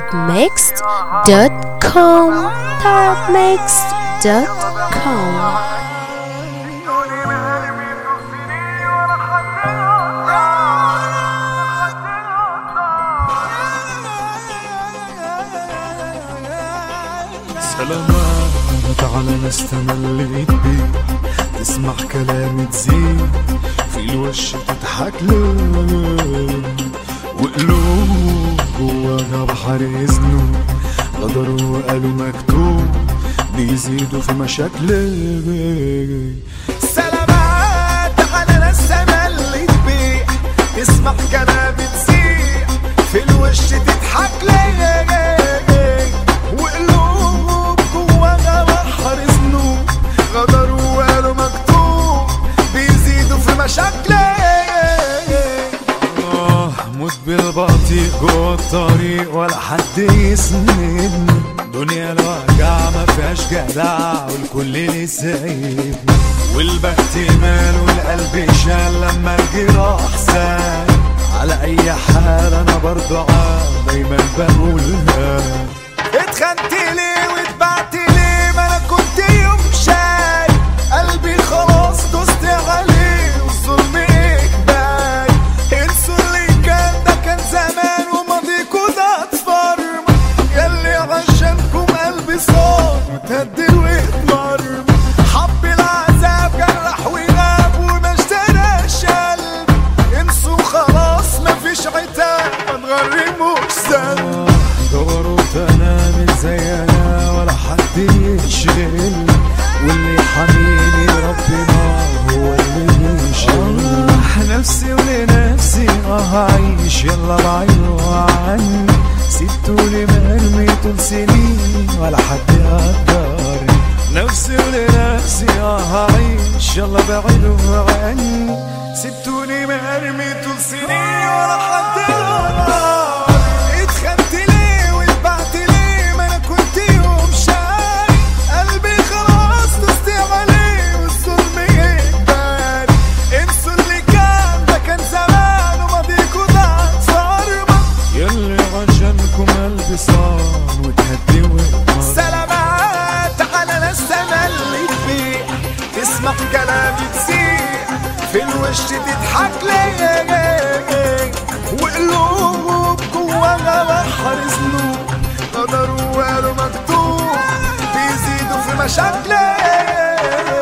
tarabmixed.com. سلامات على ناس تمليت بيه، تسمع كلامي تزيد في الوش تضحك ليه، وقلوب جواها بحر يزنوا غدروا وقالوا مكتوب بيزيدوا في مشاكلي. سلامات على ناس تمليت بيه، تسمع كلامي تزيد في الوش تضحك ليه، وقلوب جواها بحر يزنوا غدروا وقالوا مكتوب بيزيدوا في مشاكلي. موت بالبطيء جوه الطريق ولا حد يسندني، دنيا الوجع ما فيهاش جدع والكل اللي سايبني، والبخت مال والقلب شال لما الجراح سال. على اي حال انا برضه دايما بقولها، اتخنت ليه واتبعت ليه، ما انا كنت يوم شاي قلبي خلاص دوست عليه والظلم اجباري. انسوا اللي كان ده كان زمان وماضيكوا ده اتفرم، ياللي عشانكم قلبي صار متهدر واتمرم. حب العذاب جرح وغاب وما اشتراش قلب، انسوا خلاص مفيش عتاب ما تغرموش ذنب. دورت انا من زي انا ولا حد يشغل، واللي حميني ربنا هو اللي يشغل. نفسي ولنفسي هعيش يلا بعيدوا عني، سبتولي مرمي طول سنين ولا حد قدرني. نفسي ولنفسي هعيش يلا بعيدوا عني، سبتوني مرمي طول سنين ولا حد قدرني. اتخنت ليه واتبعت ليه، ما انا كنت يوم شاي قلبي خلاص دوست عليه والظلم اجباري. انسوا اللي كان ده كان زمان وماضيكوا ده اتفرم، ياللي عشانكم قلبي صار وتهدي واتمر. سلامات على ناس تمليت بيه، تسمع كلامي تسيح في الوش تضحك ليه، وقلوب جواها بحر ذنوب غدروا وقالوا مكتوب بيزيدوا في مشاكلي.